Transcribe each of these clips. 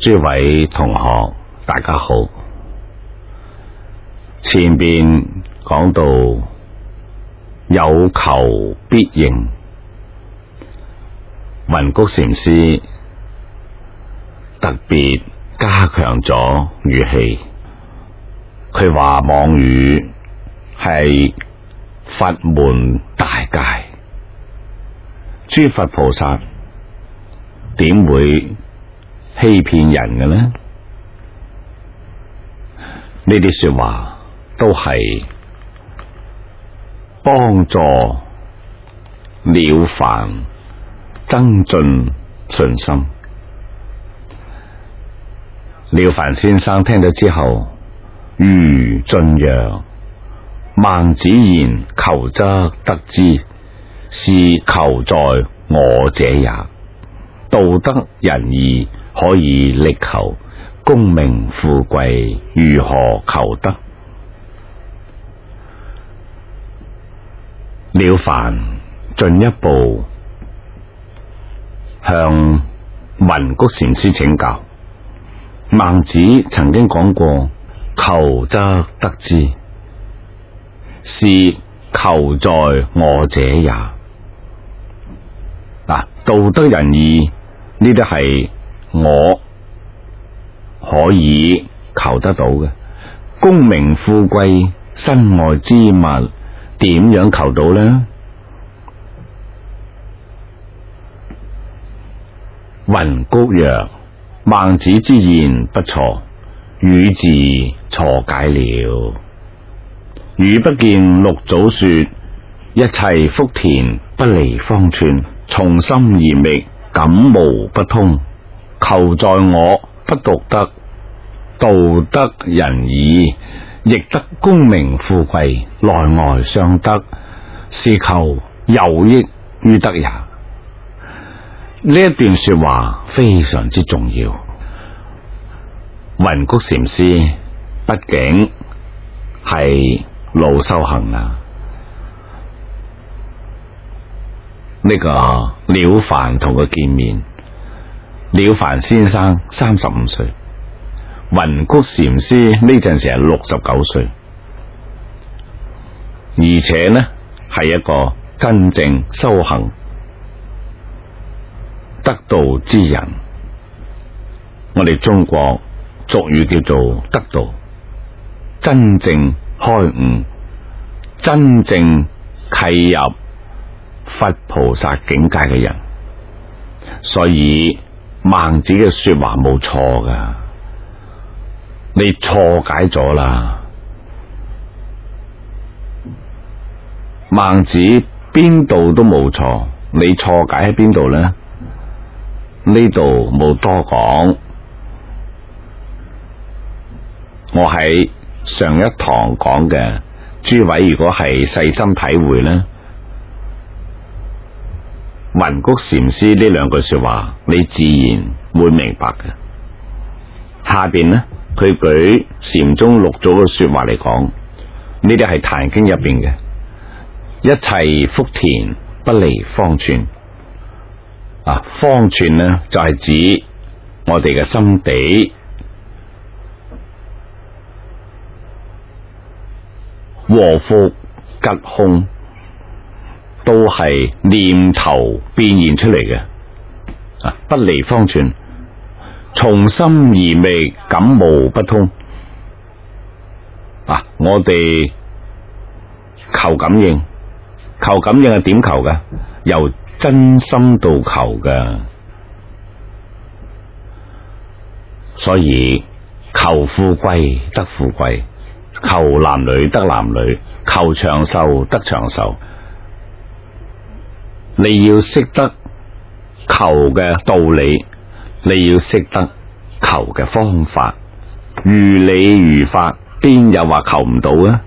諸位同學，大家好。前邊講到有求必應，雲谷禪師特別加強咗語氣，佢話妄語係佛門大戒，諸佛菩薩點會欺騙人嘅呢？呢啲說話都係幫助了凡增進信心。了凡先生聽咗之後，如進曰：孟子言求則得之，是求在我者也。道德仁義可以力求，功名富貴如何求得？了凡進一步向雲谷禪師請教，孟子曾經講過，求則得之，是求在我者也。道德仁義呢啲係我可以求得到嘅，功名富貴身外之物點樣求到呢？雲谷曰：孟子之言不錯，汝自錯解了。汝不見六祖說：一切福田不離方寸，從心而覓，感無不通。求在我不獨得道德仁義，亦得功名富貴，內外相得，是求有益於德也。呢一段說話非常之重要。雲谷禪師畢竟係老修行啦，呢個了凡同佢見面，了凡先生35歲，雲谷禪師呢陣時係69歲，而且呢係一個真正修行得道之人。我哋中國俗語叫做得道，真正開悟，真正契入佛菩薩境界嘅人。所以孟子嘅說話冇錯噶，你錯解咗啦。孟子邊度都冇錯，你錯解喺邊度呢？呢度冇多講，我喺上一堂講嘅，諸位如果係細心體會呢，雲谷禪師呢兩句說話，你自然會明白嘅。下邊呢，佢舉禪宗六祖嘅說話嚟講，呢啲係《壇經》入邊嘅，一切福田不離方寸。方寸呢就係指我哋嘅心地，禍福吉凶都係念頭變現出嚟嘅。不離方寸，從心而覓，感無不通。我哋求感應，求感應係點求嘅？由真心度求嘅。所以求富貴得富貴，求男女得男女，求長壽得長壽。你要識得求嘅道理，你要識得求嘅方法，如理如法，邊有話求唔到啊？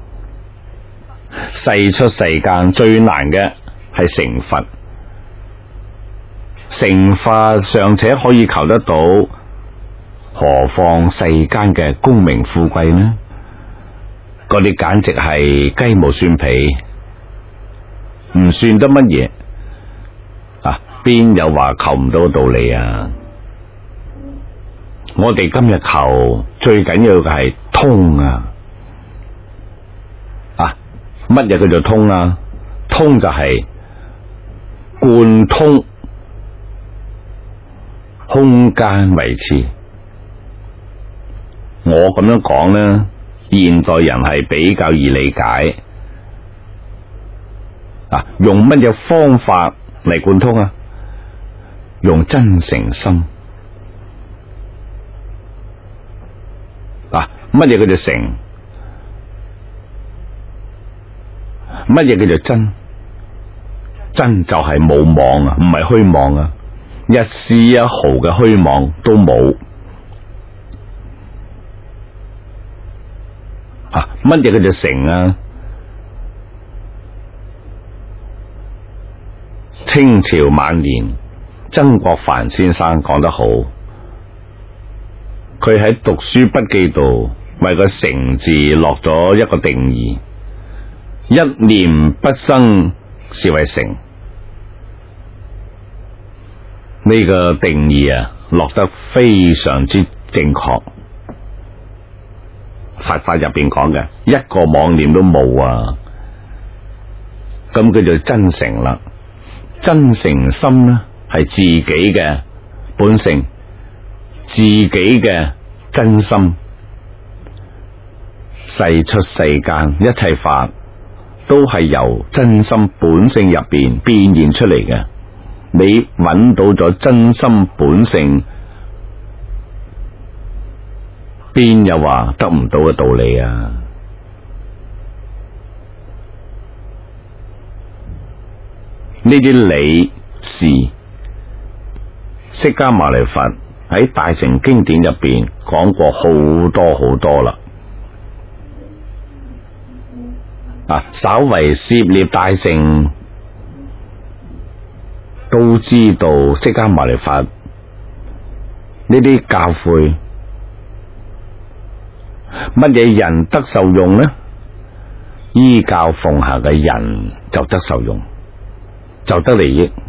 世出世間最難嘅係成佛，成佛尚且可以求得到，何況世間嘅功名富貴呢？嗰啲簡直係雞毛蒜皮，唔算得乜嘢。邊有話求唔到道理啊？ 我哋今日求最緊要嘅係通啊！乜嘢叫做通啊？通就係貫通空間維持。我咁樣講呢，現代人係比較易理解。用乜嘢方法嚟貫通啊？用真誠心。乜嘢叫做誠？乜嘢叫做真？真就係冇妄啊，唔係虛妄啊，一絲一毫嘅虛妄都冇。乜嘢叫做誠啊？清朝晚年曾國藩先生講得好，佢喺讀書筆記度為個誠字落咗一個定義：一念不生是為誠。呢個定義落得非常之正確。佛法入邊講嘅一個妄念都冇啊，咁叫做真誠啦。真誠心呢係自己嘅本性，自己嘅真心。世出世間一切法都係由真心本性入邊變現出嚟嘅。你揾到咗真心本性，邊有話得唔到嘅道理啊？呢啲理事，釋迦牟尼佛喺大乘經典入邊講過好多好多啦。稍為涉獵大乘，都知道釋迦牟尼佛呢啲教誨，乜嘢人得受用呢？依教奉行嘅人就得受用，就得利益。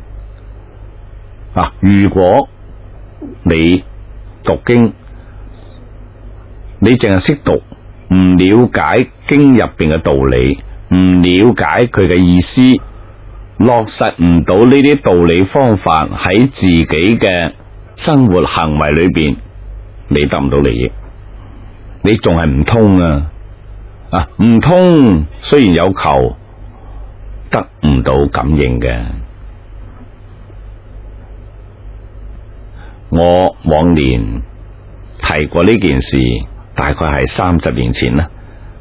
如果你讀經，你淨係識讀，唔了解經入邊嘅道理，唔了解佢嘅意思，落實唔到呢啲道理方法喺自己嘅生活行為裏邊，你得唔到利益，你仲係唔通啊！唔通，雖然有求，得唔到感應嘅。我往年提過呢件事，大概係30年前啦。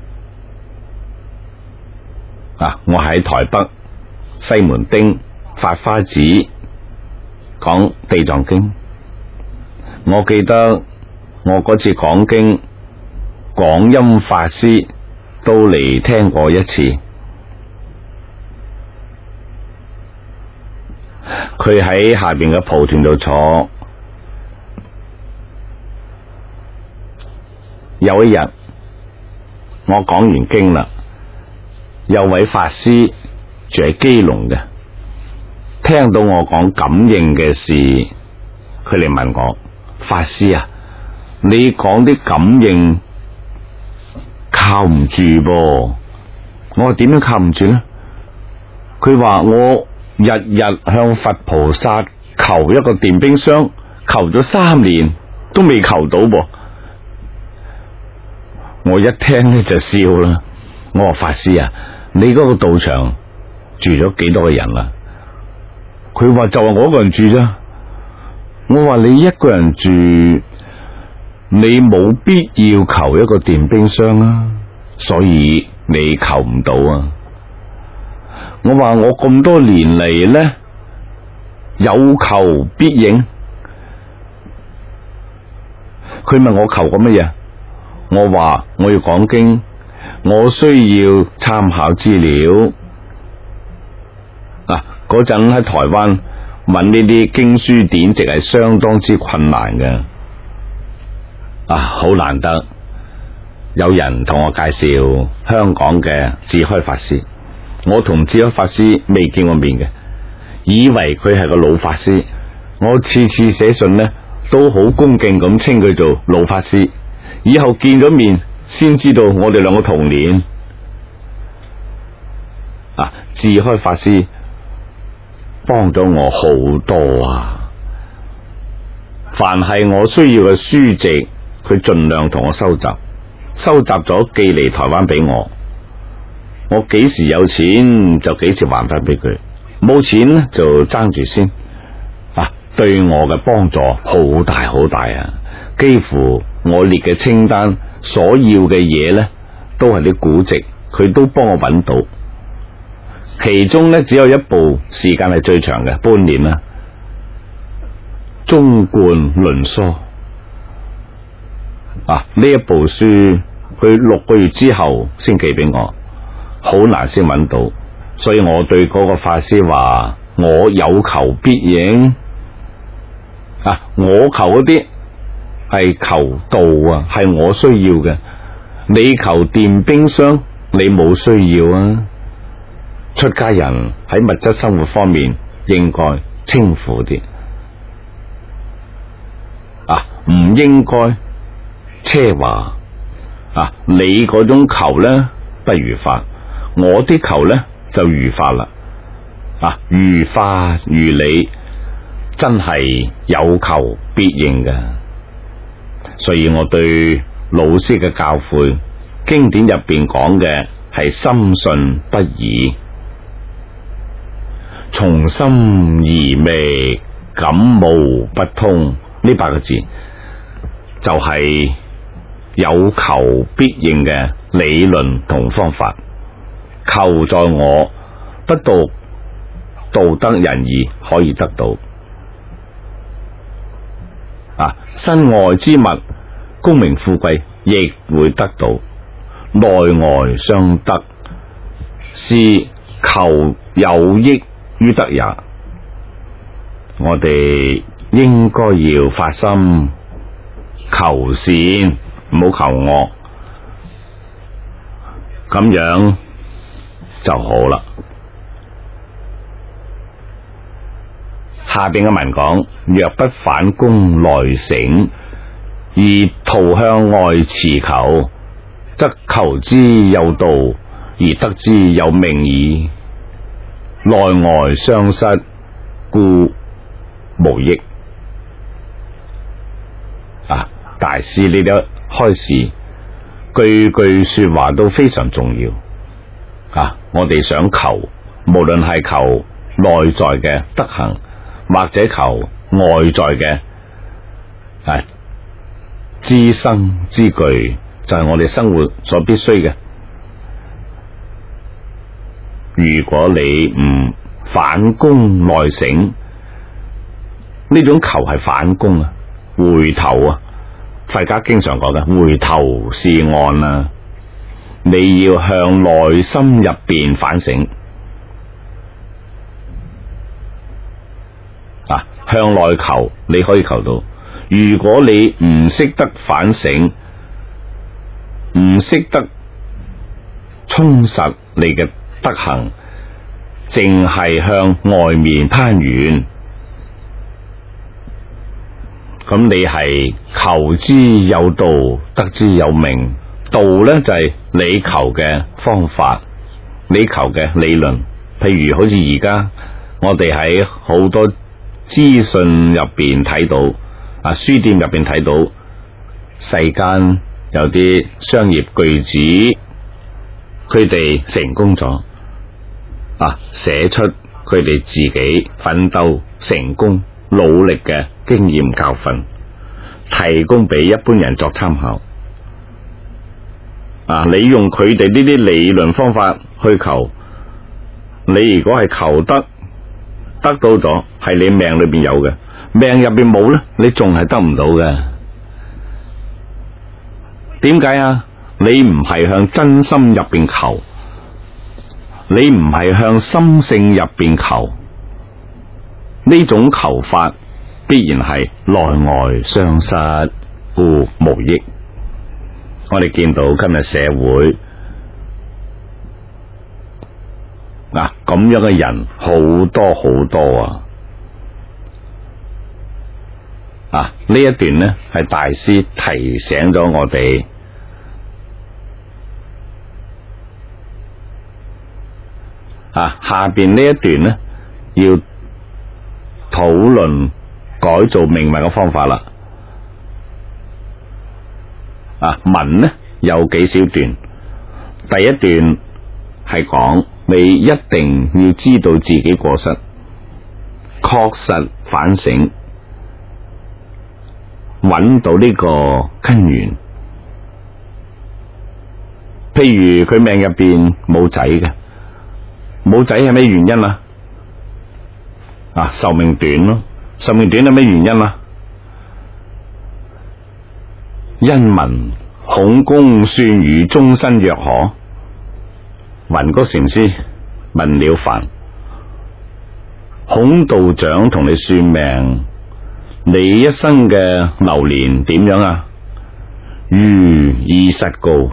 我喺台北西門町法花寺講地藏經，我記得我嗰次講經，廣音法師都嚟聽過一次。佢喺下邊嘅蒲團度坐，有一日我講完經啦，有位法師住喺基隆嘅，聽到我講感應嘅事，佢嚟問我：法師啊，你講啲感應靠唔住噃？我話點樣靠唔住呢？佢話我日日向佛菩薩求一個電冰箱，求咗3年都未求到噃。我一聽呢就笑啦，我話法師啊，你嗰個道場住咗幾多個人啦？佢話就係我一個人住咋。我話你一個人住，你冇必要求一個電冰箱啊，所以你求唔到啊。我話我咁多年嚟呢，有求必應。佢問我求過乜嘢？我話我要講經，我需要參考資料。嗰陣喺台灣揾呢啲經書典籍係相當之困難嘅。好難得有人同我介紹香港嘅智開法師。我同智開法師未見過面嘅，以為佢係個老法師。我次次寫信呢， 都好恭敬咁稱佢做老法師。以後見咗面先知道我哋兩個同年。智開法師幫咗我好多啊！凡係我需要嘅書籍，佢盡量同我收集咗寄嚟台灣俾我。我幾時有錢就幾時還翻俾佢，冇錢呢就爭住先。對我嘅幫助好大好大啊！幾乎我列嘅清單所要嘅嘢呢，都係啲古籍，佢都幫我揾到。其中呢，只有一部時間係最長嘅，半年啦。中觀論疏呢一部書，佢6個月之後先寄俾我，好難先揾到。所以我對嗰個法師話：我有求必應。我求嗰啲係求道啊，係我需要嘅。你求電冰箱，你冇需要啊。出家人喺物質生活方面應該清苦啲，唔應該奢華。你嗰種求呢，不如法，我啲求呢，就如法啦。如法如理，真係有求必應嘅。所以我對老師嘅教誨，經典入邊講嘅係深信不疑，從心而覓，感無不通。呢8個字就係有求必應嘅理論同方法。求在我，不獨道德仁義可以得到。身外之物，功名富貴亦會得到，內外相得，是求有益於得也。我哋應該要發心求善，唔好求惡，咁樣就好啦。下邊嘅文講：若不反躬內省，而徒向外馳求，則求之有道，而得之有命矣。內外相失，故無益。大師呢啲開示，句句說話都非常重要。我哋想求，無論係求內在嘅德行，或者求外在嘅資生之具，就係我哋生活所必須嘅。如果你唔反躬內省，呢種求係反躬啊，回頭啊。佛家經常講嘅回頭是岸啊，你要向內心入邊反省。向內求你可以求到，如果你唔識得反省，唔識得充實你嘅德行，淨係向外面攀緣，咁你係求之有道，得之有命。道呢，就係你求嘅方法，你求嘅理論。譬如好似而家我哋喺好多資訊入邊睇到，書店入邊睇到，世間有啲商業巨子，佢哋成功咗，寫出佢哋自己奮鬥成功努力嘅經驗教訓，提供俾一般人作參考。你用佢哋呢啲理論方法去求，你如果係求得到咗，係你命裏邊有嘅，命入邊冇呢，你仲係得唔到嘅。點解啊？你唔係向真心入邊求，你唔係向心性入邊求，呢種求法必然係內外相失，故無益。我哋見到今日社會咁樣嘅人好多好多啊！ 呢一段呢係大師提醒咗我哋下邊呢一段呢要討論改造命運嘅方法啦。文呢有幾小段，第一段係講你一定要知道自己過失，確實反省，揾到呢個根源。譬如佢命入邊冇仔嘅，冇仔係咩原因啊？壽命短咯，壽命短係咩原因啊？因聞孔公算汝終身若可。雲谷禪師問了凡：孔道長同你算命，你一生嘅流年點樣啊？如20告。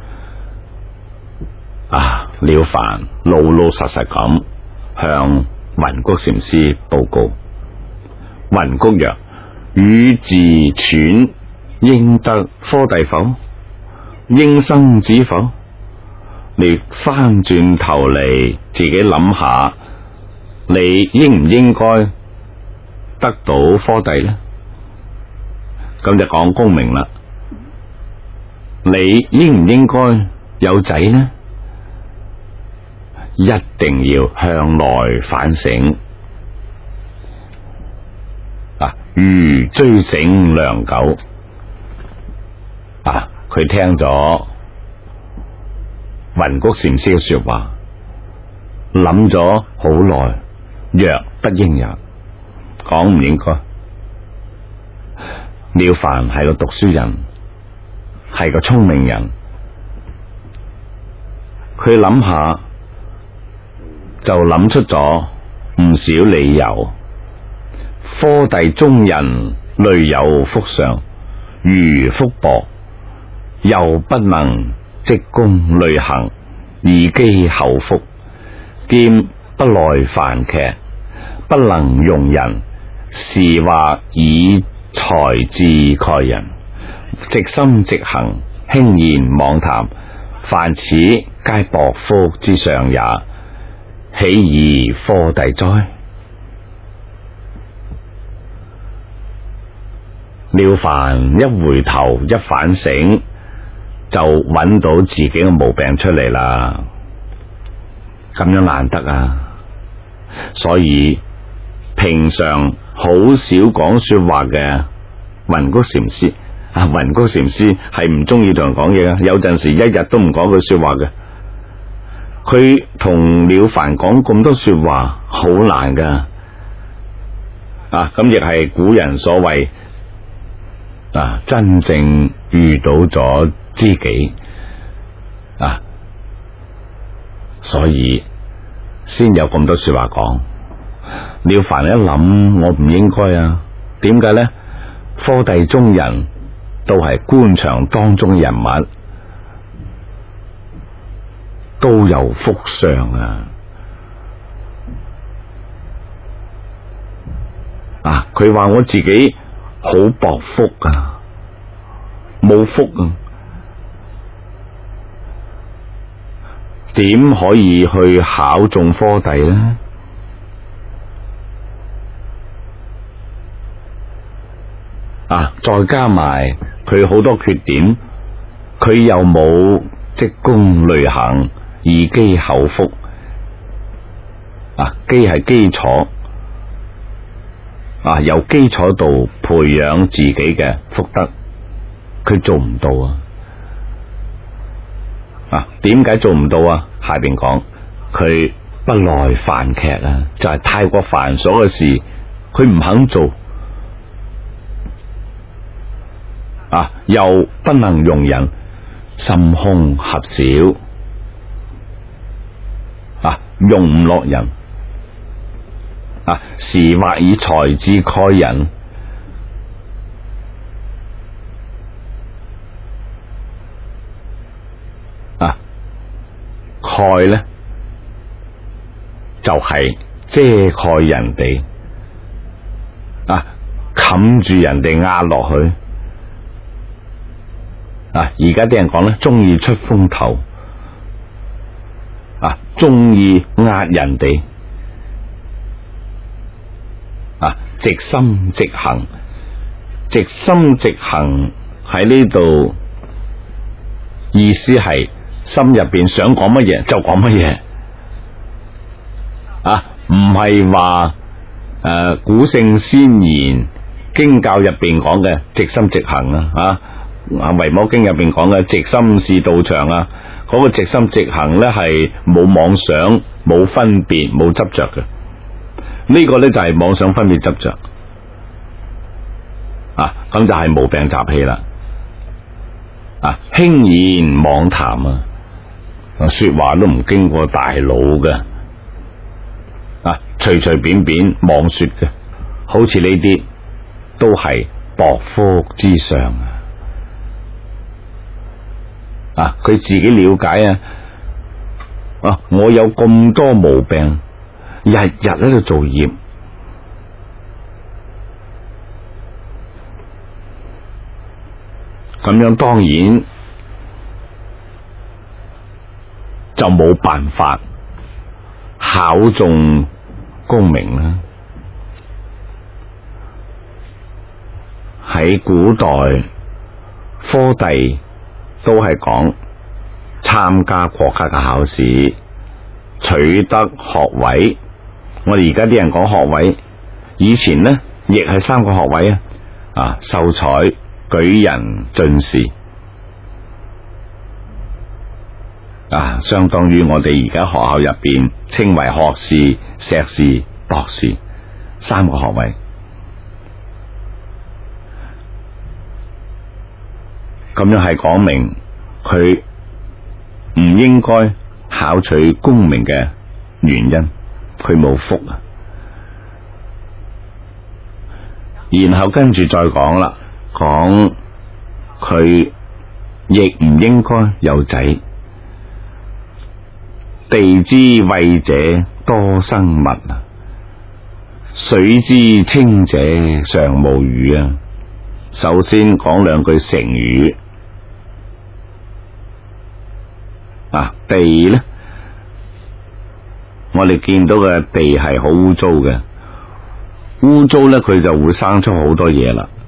了凡老老實實咁向雲谷禪師報告。雲谷曰：汝自忖應得科第否？應生子否？你翻轉頭嚟自己諗下，你應唔應該得到科第呢？咁就講功名啦。你應唔應該有仔呢？一定要向內反省。如追醒良久。佢聽咗雲谷禪師嘅說話，諗咗好耐，若不應也，講唔應該。了凡係個讀書人，係個聰明人，佢諗下就諗出咗唔少理由。科第中人累有福相，如福薄，又不能積功累行，以譏後福，兼不耐煩劇，不能容人，時或以才智蓋人，直心直行，輕言妄談，凡此皆薄福之相也，豈宜科第哉？了凡一回頭一反省，就揾到自己嘅毛病出嚟啦。咁樣難得啊！所以平常好少講說話嘅雲谷禪師，雲谷禪師係唔中意同人講嘢嘅，有陣時一日都唔講句說話嘅。佢同了凡講咁多說話，好難噶。咁亦係古人所謂真正遇到咗知己所以先有咁多說話講。了凡一諗，我唔應該啊，點解呢？科第中人都係官場當中嘅人物，都有福相佢話我自己好薄福冇福點可以去考中科第呢？再加埋佢好多缺點，佢又冇積功累行，以譏後福。譏係基礎，由基礎度培養自己嘅福德，佢做唔到點解做唔到下邊講佢不耐煩劇就係太過繁瑣嘅事，佢唔肯做又不能容人，心胸狹小容唔落人時或以才智蓋人，蓋呢就係遮蓋人哋，及冚住人哋壓落去。而家啲人講咧，中意出風頭，中意壓人哋，直心直行，直心直行喺呢度意思係心入邊想講乜嘢就講乜嘢，唔係話古聖先賢經教入邊講嘅直心直行維摩經入邊講嘅直心是道場嗰個直心直行咧係冇妄想、冇分別、冇執着嘅。呢個咧就係妄想、分別、執着咁就係無病習氣啦。輕言妄談說話都唔經過大腦嘅，隨隨便便妄說嘅，好似呢啲都係薄福之上佢自己了解我有咁多毛病，日日喺度做業，咁樣當然就冇辦法考中功名啦。喺古代科第都係講參加國家嘅考試，取得學位。我哋而家啲人講學位，以前呢亦係3個學位秀才、舉人、進士相當於我哋而家學校入邊稱為學士、碩士、博士3個學位。咁樣係講明佢唔應該考取功名嘅原因，佢冇福然後跟住再講啦，講佢亦唔應該有仔。地之謂者多生物，水之清者尚無魚首先講兩句成語。地呢，我哋見到嘅地係好污糟嘅，污糟呢，佢就會生出好多嘢啦。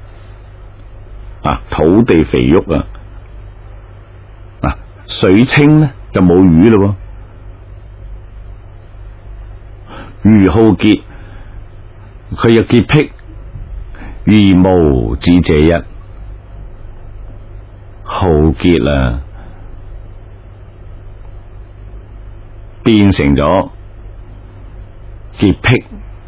土地肥沃水清呢就冇魚咯。魚好潔，佢有潔癖，魚無子者一，好潔變成咗潔癖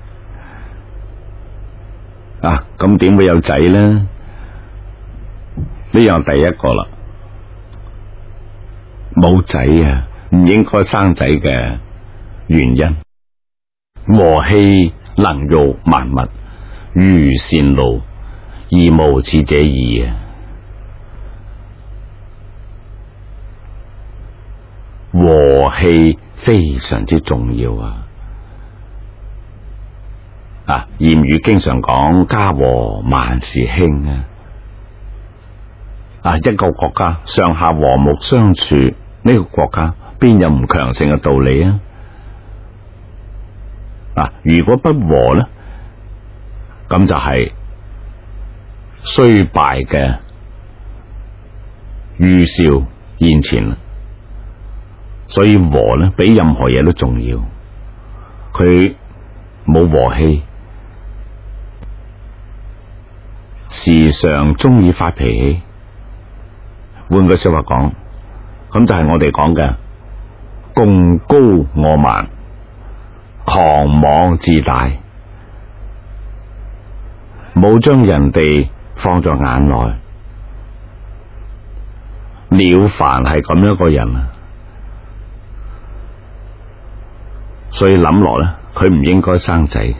咁點會有仔呢？呢樣第一個啦，冇仔唔應該生仔嘅原因。和氣能育萬物，如善怒，而無此者矣和氣非常之重要諺語經常講家和萬事興一個國家上下和睦相處，呢個國家邊有唔強盛嘅道理如果不和呢，咁就係衰敗嘅預兆現前啦。所以和呢比任何嘢都重要，佢冇和氣，時常中意發脾氣。換句說話講，咁就係我哋講嘅貢高我慢、狂妄自大，冇將人哋放在眼內。了凡係咁樣一個人所以諗落咧，佢唔應該生仔。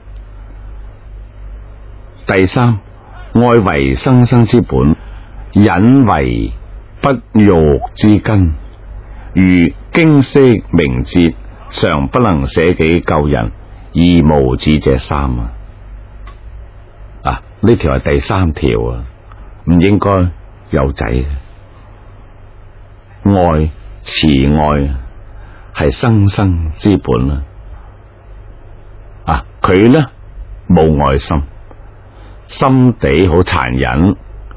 第三，愛為生生之本，忍為不育之根。如經色明節，常不能捨己救人，而無子者三呢條係第三條啊，唔應該有仔嘅。愛，慈愛係生生之本啊！佢呢冇愛心，心地好殘忍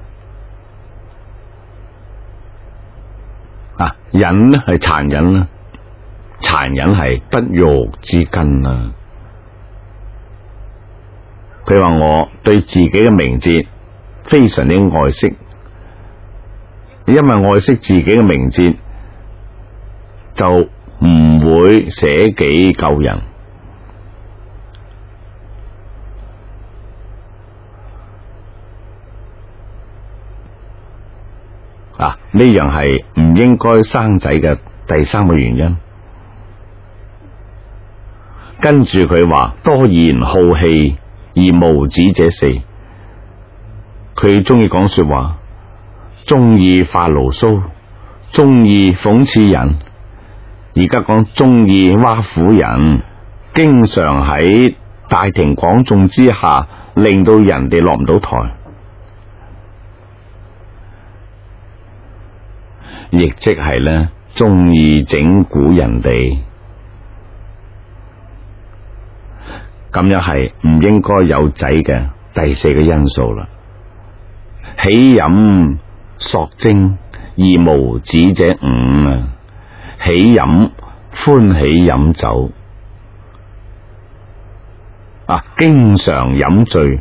啊！人呢係殘忍啦，殘忍係不育之根啊！佢話我對自己嘅名節非常之愛惜，因為愛惜自己嘅名節，就唔會捨己救人。啊，呢樣係唔應該生仔嘅第三個原因。跟住佢話多言好氣而無子者四，佢中意講說話，中意發牢騷，中意諷刺人，而家講中意挖苦人，經常喺大庭廣眾之下令到人哋落唔到台，亦即係咧中意整蠱人哋。咁樣係唔應該有仔嘅第四個因素啦。喜飲索精而無子者五啊！喜飲歡喜飲酒啊，經常飲醉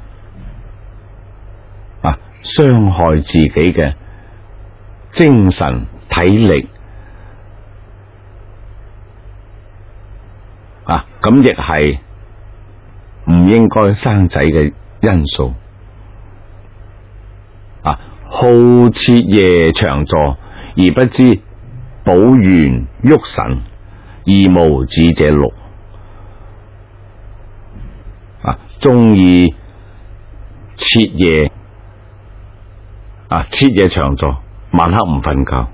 啊，傷害自己嘅精神體力啊，咁亦係唔應該生仔嘅因素啊！好徹夜長坐而不知補元郁神而無子者六啊！中意徹夜徹夜長坐，晚黑唔瞓覺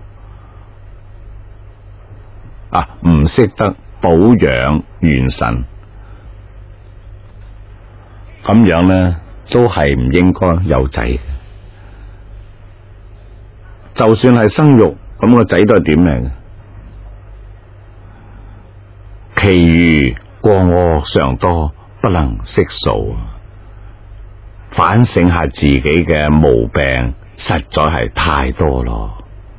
啊！唔識得保養元神。咁樣呢，都係唔應該有仔嘅。就算係生育，咁個仔都係點嚟嘅？其餘過惡常多，不能悉數。反省下自己嘅毛病，實在係太多咯。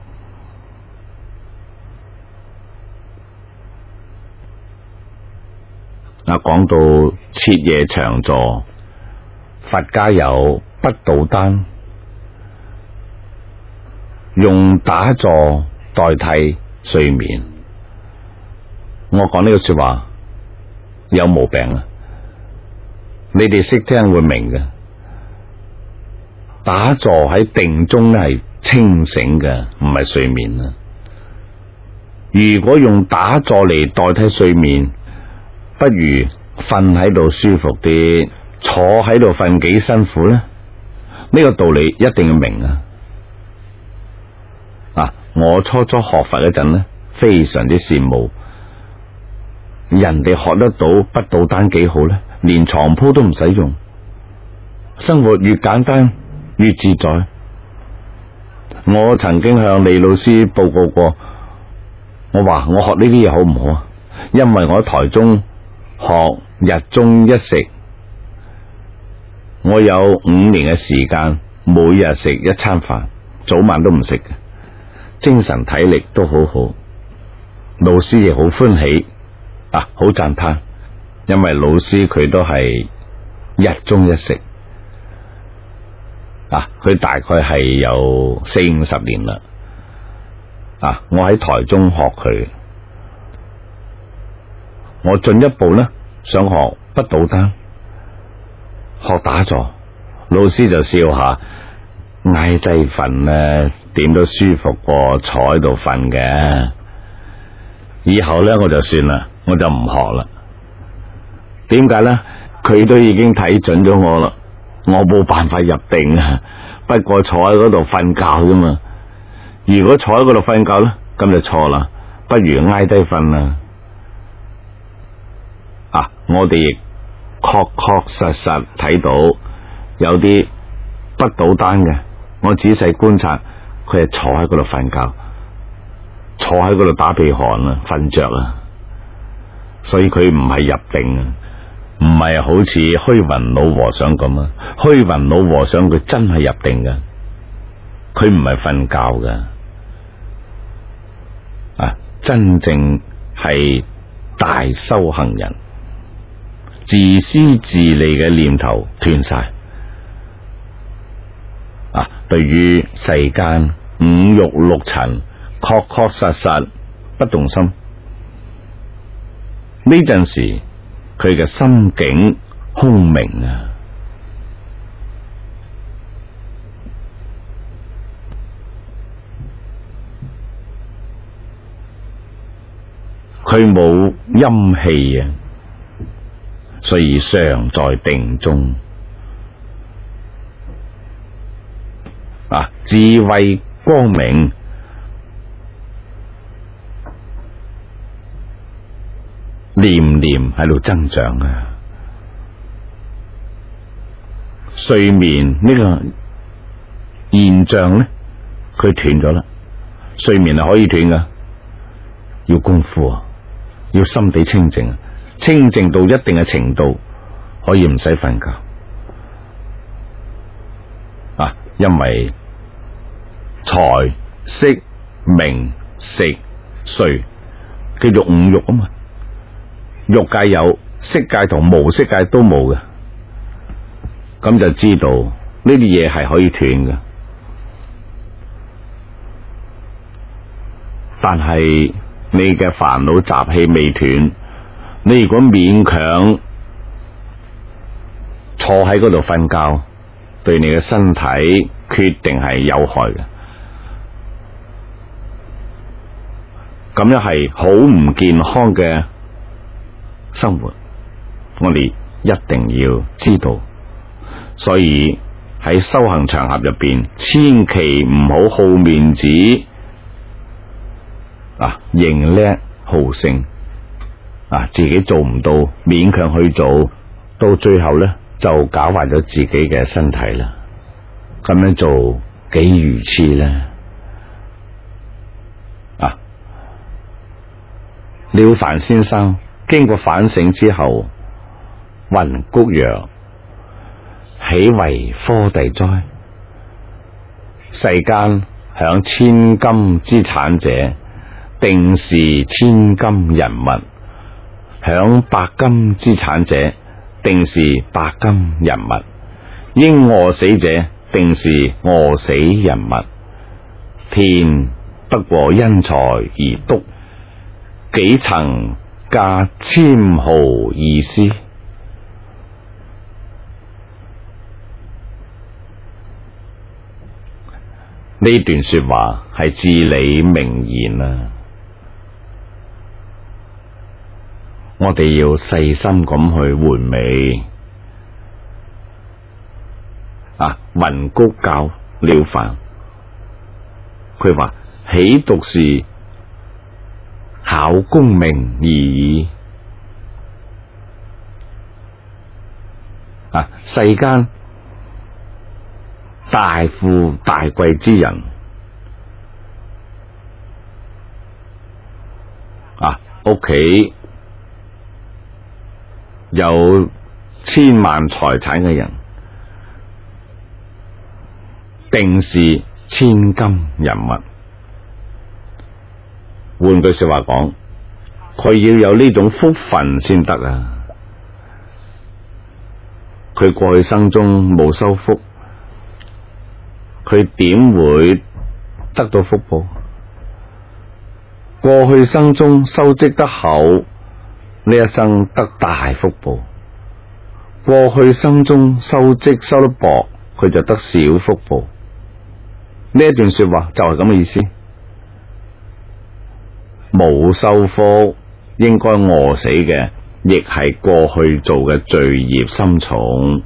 講到徹夜長坐，佛家有不倒丹，用打坐代替睡眠。我講呢個說話有毛病啊！你哋識聽會明嘅。打坐喺定中係清醒嘅，唔係睡眠啊！如果用打坐嚟代替睡眠，不如瞓喺度舒服啲，坐喺度瞓幾辛苦呢？呢個道理一定要明啊！我初初學佛嗰陣呢，非常之羨慕人哋學得到不倒丹幾好呢，連床鋪都唔使用，生活越簡單越自在。我曾經向李老師報告過，我話我學呢啲嘢好唔好啊？因為我喺台中學日中一食，我有5年嘅時間，每日食一餐飯，早晚都唔食嘅，精神體力都好好，老師亦好歡喜好讚嘆，因為老師佢都係日中一食佢大概係有40-50年啦我喺台中學佢，我進一步呢想學不倒丹，學打坐，老師就笑下，挨低瞓呢點都舒服過坐喺度瞓嘅。以後呢我就算啦，我就唔學啦。點解呢？佢都已經睇準咗我啦，我冇辦法入定啊。不過坐喺嗰度瞓覺啫嘛。如果坐喺嗰度瞓覺呢，咁就錯啦，不如挨低瞓啦。我哋亦確確實實睇到有啲不倒單嘅，我仔細觀察，佢係坐喺嗰度瞓覺，坐喺嗰度打鼻鼾啊，瞓着啊，所以佢唔係入定啊，唔係好似虛雲老和尚咁啊。虛雲老和尚佢真係入定噶，佢唔係瞓覺噶啊，真正係大修行人，自私自利嘅念頭斷晒啊！對於世間五欲六塵，確確實實不動心。呢陣時佢嘅心境空明啊！佢冇陰氣啊，所以常在定中啊，智慧光明，念念喺度增長啊！睡眠呢個現象咧，佢斷咗啦。睡眠係可以斷噶，要功夫啊，要心地清淨，清淨到一定嘅程度，可以唔使瞓覺啊！因為財色名食睡叫做五欲啊嘛，欲界有，色界同無色界都冇嘅，咁就知道呢啲嘢係可以斷嘅。但係你嘅煩惱習氣未斷，你如果勉強坐喺嗰度瞓覺，對你嘅身體決定係有害嘅。咁樣係好唔健康嘅生活，我哋一定要知道。所以喺修行場合入邊，千祈唔好好面子啊，認叻好勝啊，自己做唔到，勉強去做，到最後咧就搞壞咗自己嘅身體啦。咁樣做幾愚痴咧！了凡先生經過反省之後，雲谷曰：豈為科第哉？世間享千金之產者，定是千金人物；享百金之產者，定是百金人物；應餓死者，定是餓死人物。天不過因財而篤，幾曾加纖毫意思？呢段說話係至理名言啊！我哋要細心咁去回味啊！雲谷教了凡，佢話豈獨是巧功名而已啊！世間大富大貴之人啊，屋企有千萬財產嘅人，定是千金人物。換句說話講，佢要有呢種福分先得啊！佢過去生中冇修福，佢點會得到福報？過去生中修積得厚，呢一生得大福報；過去生中修積修得薄，佢就得小福報。呢一段說話就係咁嘅意思。冇修福，應該餓死嘅，亦係過去做嘅罪孽深重。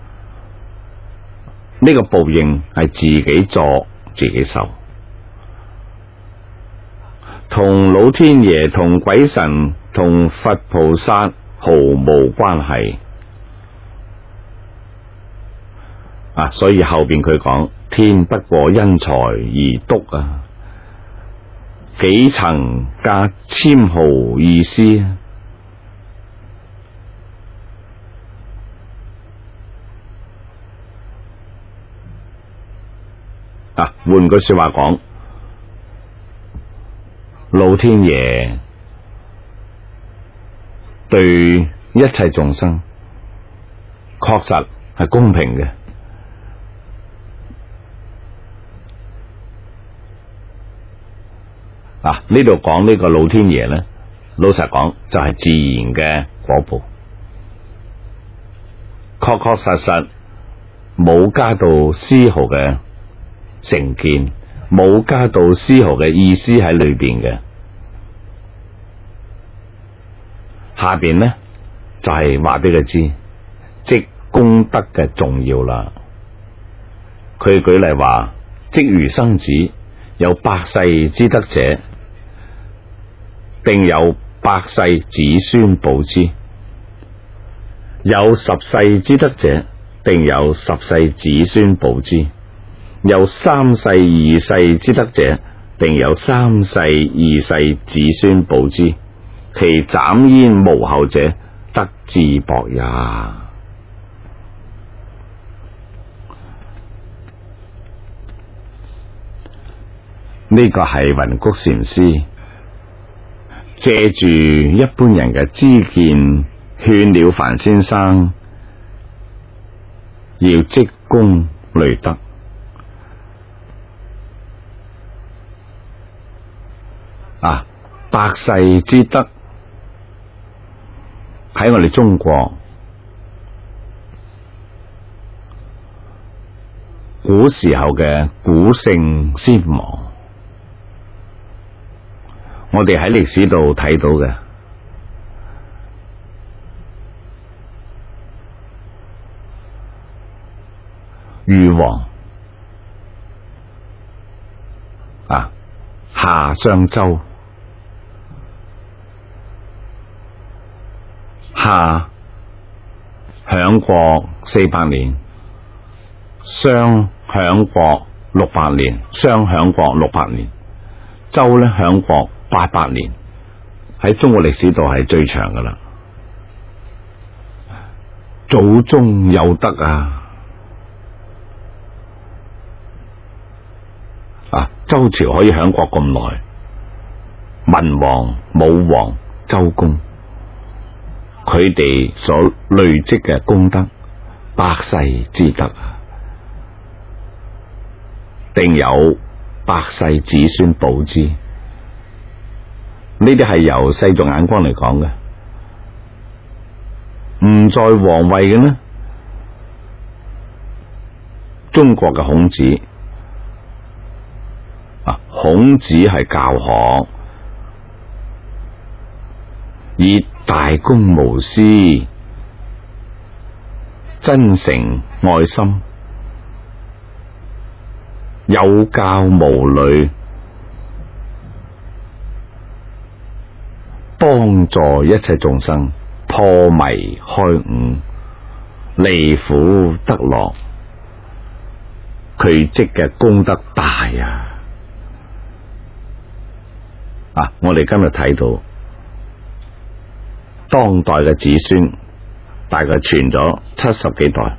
呢個報應係自己作自己受，同老天爺、同鬼神、同佛菩薩毫無關係。 所以後邊佢講天不過因材而篤啊，幾層加纖毫意思換句說話講，老天爺對一切眾生確實係公平嘅。呢度講呢個老天爺呢，老實講就係自然嘅果報，確確實實冇加到絲毫嘅成見，冇加到絲毫嘅意思喺裏邊嘅。下邊呢就係話俾佢知，積功德嘅重要啦。佢舉例話，積餘生子，有百世之德者，定有百世子孫報之；有十世之德者，定有十世子孫報之；有三世二世之德者，定有三世二世子孫報之。其斬焉無後者，德智薄也。呢個係雲谷禪師借住一般人嘅知見，勸了凡先生要積功累德。百世之德喺我哋中國古時候嘅古聖先王，我哋喺歷史度睇到嘅，禹王夏商周，夏享國400年，商享國600年，商享國600年，周呢享國800年，喺中國歷史度係最長噶啦。祖宗有德周朝可以享國咁耐，文王、武王、周公，佢哋所累積嘅功德，百世之德，定有百世子孫報之。呢啲係由世俗眼光嚟講嘅，唔在皇位嘅呢，中國嘅孔子，孔子係教學，以大公無私、真誠愛心、有教無類，幫助一切眾生破迷開悟、離苦得樂，佢積嘅功德大我哋今日睇到當代嘅子孫大概傳咗70幾代，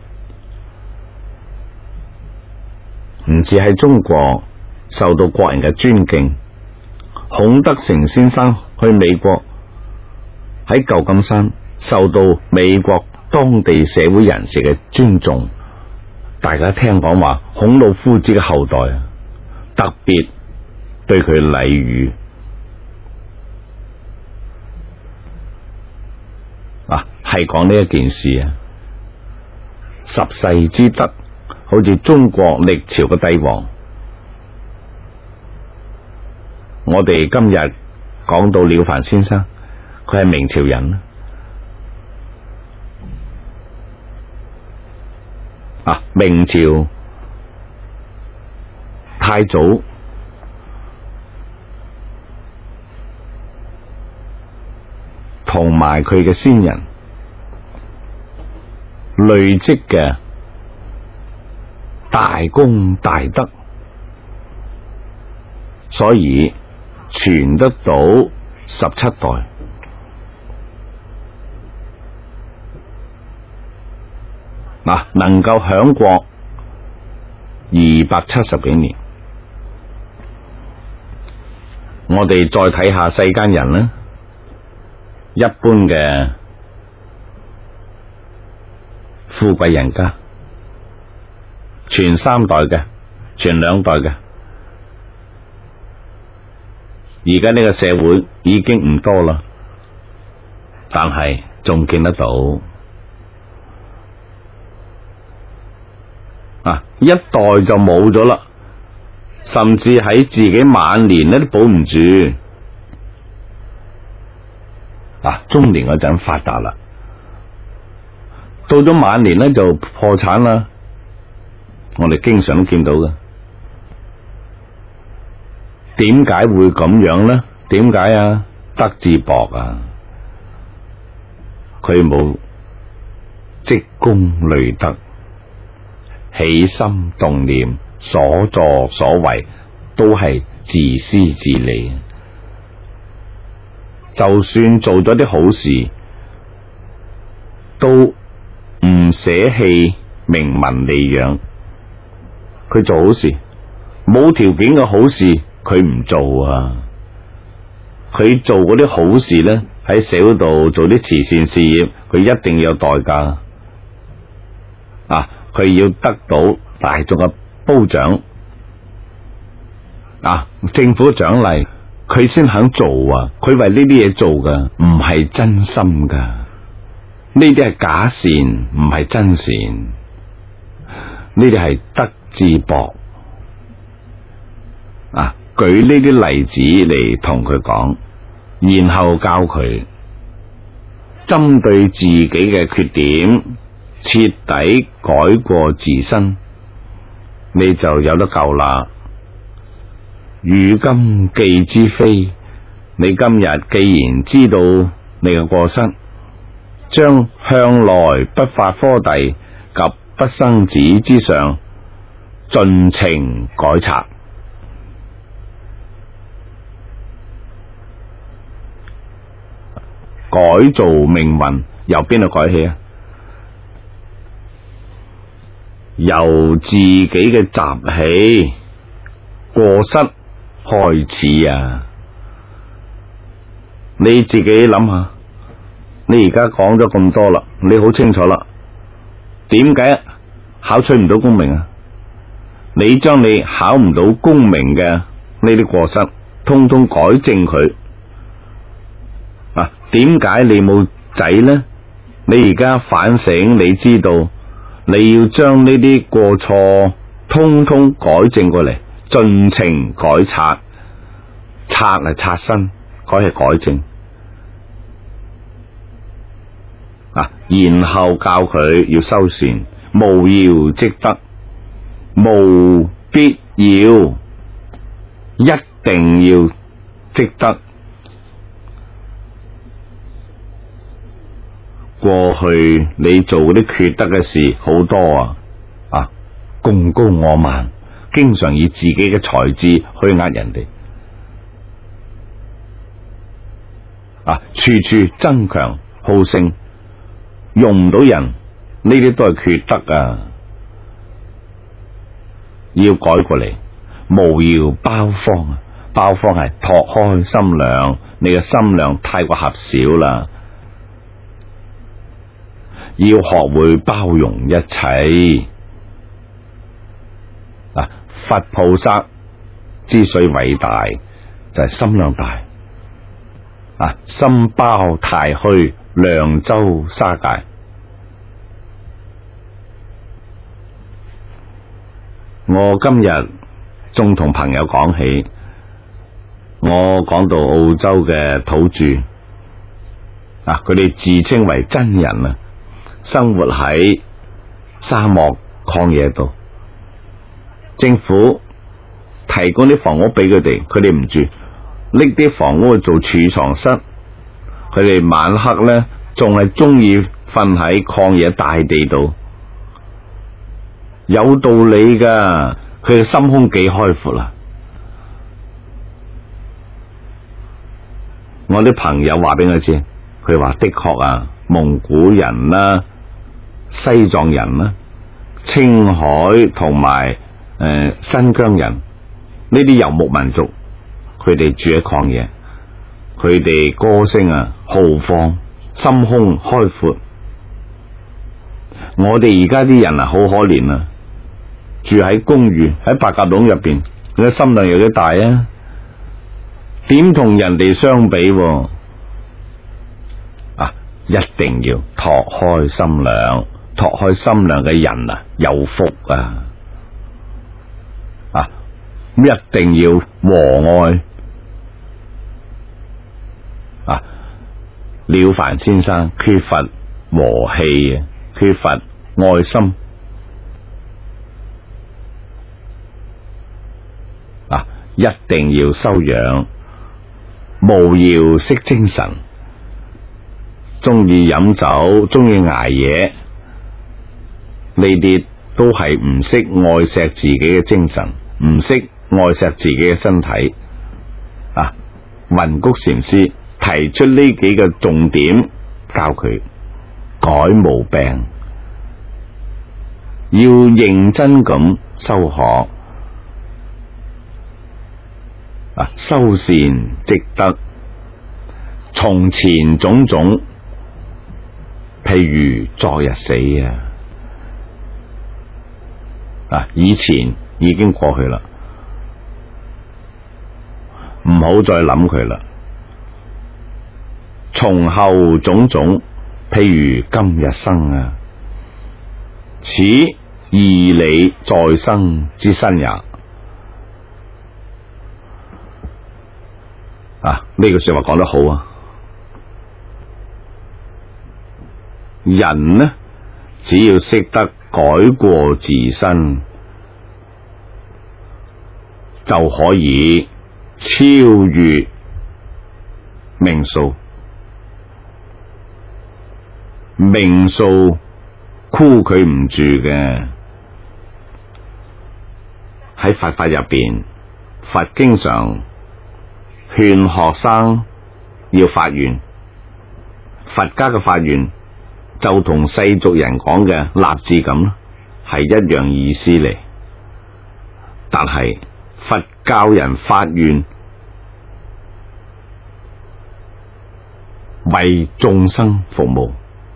唔止喺中國受到國人嘅尊敬，孔德成先生去美國喺舊金山受到美國當地社會人士嘅尊重，大家聽講話孔老夫子嘅後代特別對佢禮遇係講呢一件事十世之德，好似中國歷朝嘅帝王，我哋今日講到了凡先生，佢係明朝人明朝太祖同埋佢嘅先人累積嘅大功大德，所以傳得到17代。能夠享國270幾年。我哋再睇下世間人啦，一般嘅富貴人家，傳3代嘅，傳2代嘅，而家呢個社會已經唔多啦，但係仲見得到。一代就冇咗啦，甚至喺自己晚年咧都保唔住。中年嗰陣發達啦，到咗晚年咧就破產啦。我哋經常都見到嘅，點解會咁樣呢？點解啊？德智薄啊，佢冇積功累德。起心動念，所作所為都係自私自利。就算做咗啲好事，都唔捨棄名聞利養。佢做好事，冇條件嘅好事佢唔做啊。佢做嗰啲好事呢，喺社會度做啲慈善事業，佢一定有代價。佢要得到大眾嘅褒獎，政府獎勵，佢先肯做啊！佢為呢啲嘢做噶，唔係真心噶，呢啲係假善，唔係真善，呢啲係德智薄。舉呢啲例子嚟同佢講，然後教佢針對自己嘅缺點，徹底改過自新，你就有得救啦。如今既知非，你今日既然知道你嘅過失，將向來不發科第及不生子之上，盡情改策。改造命運由邊度改起啊？由自己嘅習氣過失開始啊！你自己諗下，你而家講咗咁多啦，你好清楚啦，點解考取唔到功名啊？你將你考唔到功名嘅呢啲過失，通通改正佢。點解你冇仔呢？你而家反省，你知道你要將呢啲過錯通通改正過嚟，盡情改策，策係刷新，改係改正。然後教佢要修善，務要積德，務必要，一定要積德。過去你做嗰啲缺德嘅事好多貢高我慢，經常以自己嘅才智去呃人哋，處處增強好勝，用唔到人，呢啲都係缺德啊！要改過嚟，務要包方，包方係拓開心量，你嘅心量太過狹小啦。要學會包容一切。佛菩薩之所以偉大，就係心量大。心包太虛，量周沙界。我今日仲同朋友講起，我講到澳洲嘅土著，佢哋自稱為真人啊，生活喺沙漠曠野度，政府提供啲房屋俾佢哋，佢哋唔住，拎啲房屋去做儲藏室，佢哋晚黑咧仲係中意瞓喺曠野大地度， 有道理噶，佢嘅心胸幾開闊啦。我啲朋友話俾我知，佢話的確啊，蒙古人啦、西藏人啦、青海同埋新疆人呢啲游牧民族，佢哋住喺曠野，佢哋歌聲啊豪放，心胸開闊。我哋而家啲人啊好可憐啊，住喺公寓喺白鴿籠入邊，你嘅心量有幾大啊？點同人哋相比啊？一定要拓開心量，拓開心量嘅人啊有福啊！一定要和愛啊！了凡先生缺乏和氣啊，缺乏愛心啊！一定要修養，務要惜精神。中意飲酒，中意捱夜，呢啲都係唔識愛惜自己嘅精神，唔識愛惜自己嘅身體啊！雲谷禪師提出呢幾個重點，教佢改毛病，要認真咁修學啊！修善積德，從前種種，譬如昨日死啊！以前已經過去啦，唔好再諗佢啦。從後種種，譬如今日生啊，此義理再生之身也。啊！呢句說話講得好啊！人呢，只要識得改過自身，就可以超越命數。命數箍佢唔住嘅。喺佛法入邊，佛經常勸學生要發願。佛家嘅發願就同世俗人講嘅立志咁，係一樣意思嚟。但係佛教人發願為眾生服務。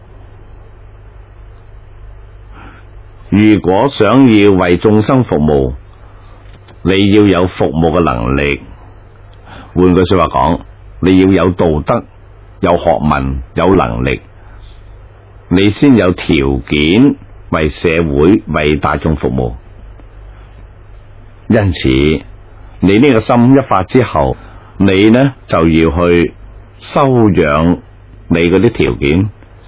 如果想要為眾生服務，你要有服務嘅能力。換句說話講，你要有道德、有學問、有能力，你先有條件為社會、為大眾服務。因此，你呢個心一發之後，你呢就要去修養你嗰啲條件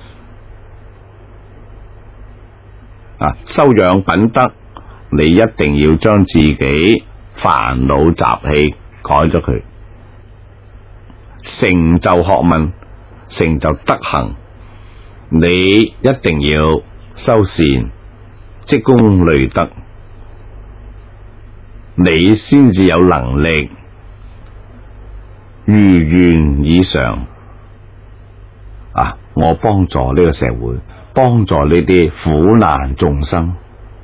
啊，修養品德，你一定要將自己煩惱習氣改咗佢，成就學問，成就德行，你一定要修善，積功累德，你先至有能力如願以償啊！我幫助呢個社會，幫助呢啲苦難眾生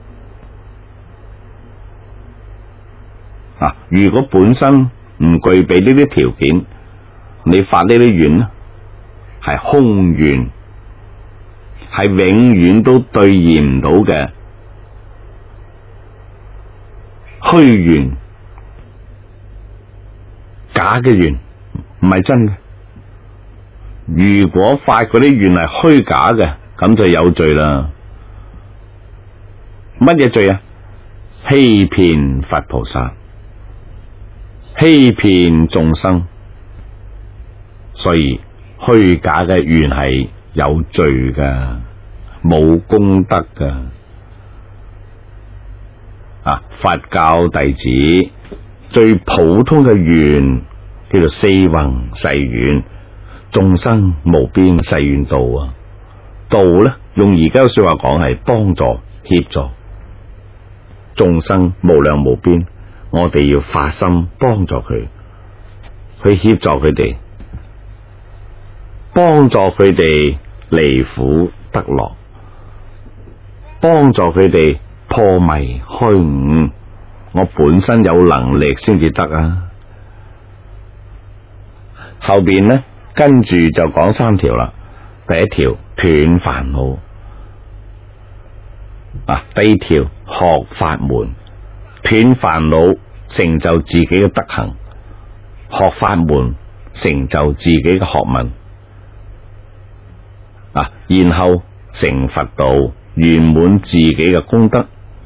啊！如果本身唔具備呢啲條件，你發呢啲願呢，係空願，係永遠都兌現唔到嘅虛願，假嘅願，唔係真嘅。如果發嗰啲願係虛假嘅，咁就有罪啦。乜嘢罪啊？欺騙佛菩薩，欺騙眾生。所以虛假嘅願係有罪噶，冇功德噶。啊，佛教弟子最普通嘅願叫做四弘誓願，眾生無邊誓願度。道咧，用而家嘅說話講係幫助協助。 眾生無量無邊，我哋要發心幫助佢，去協助佢哋，幫助佢哋離苦得樂，幫助佢哋破迷開悟。我本身有能力先至得啊。後邊呢，跟住就講3條啦。第一條斷煩惱，第二條學法門，斷煩惱成就自己嘅德行，學法門成就自己嘅學問，然後成佛道，圓滿自己嘅功德。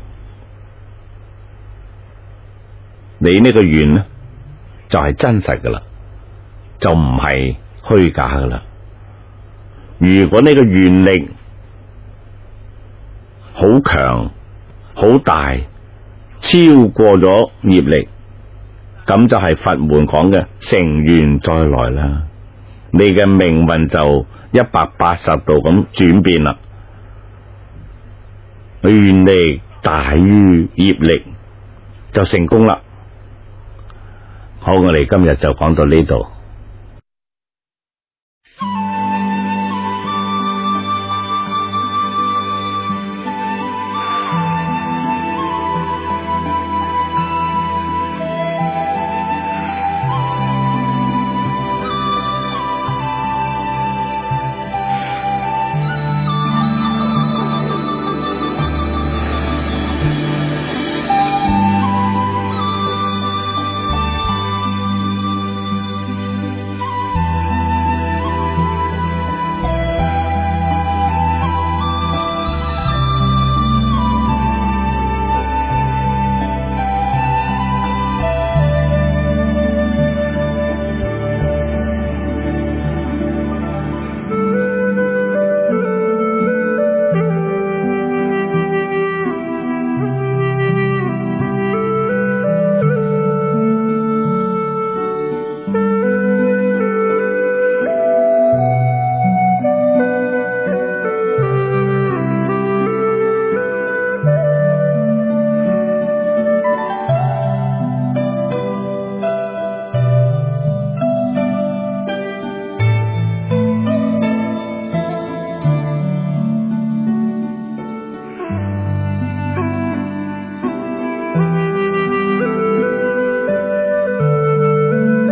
你呢個願呢，就係真實噶啦，就唔係虛假噶啦。如果呢個願力好強好大，超過咗業力，咁就係佛門講嘅成願再來啦。你嘅命運就180度咁轉變啦。願力大於業力就成功啦。好，我哋今日就講到呢度。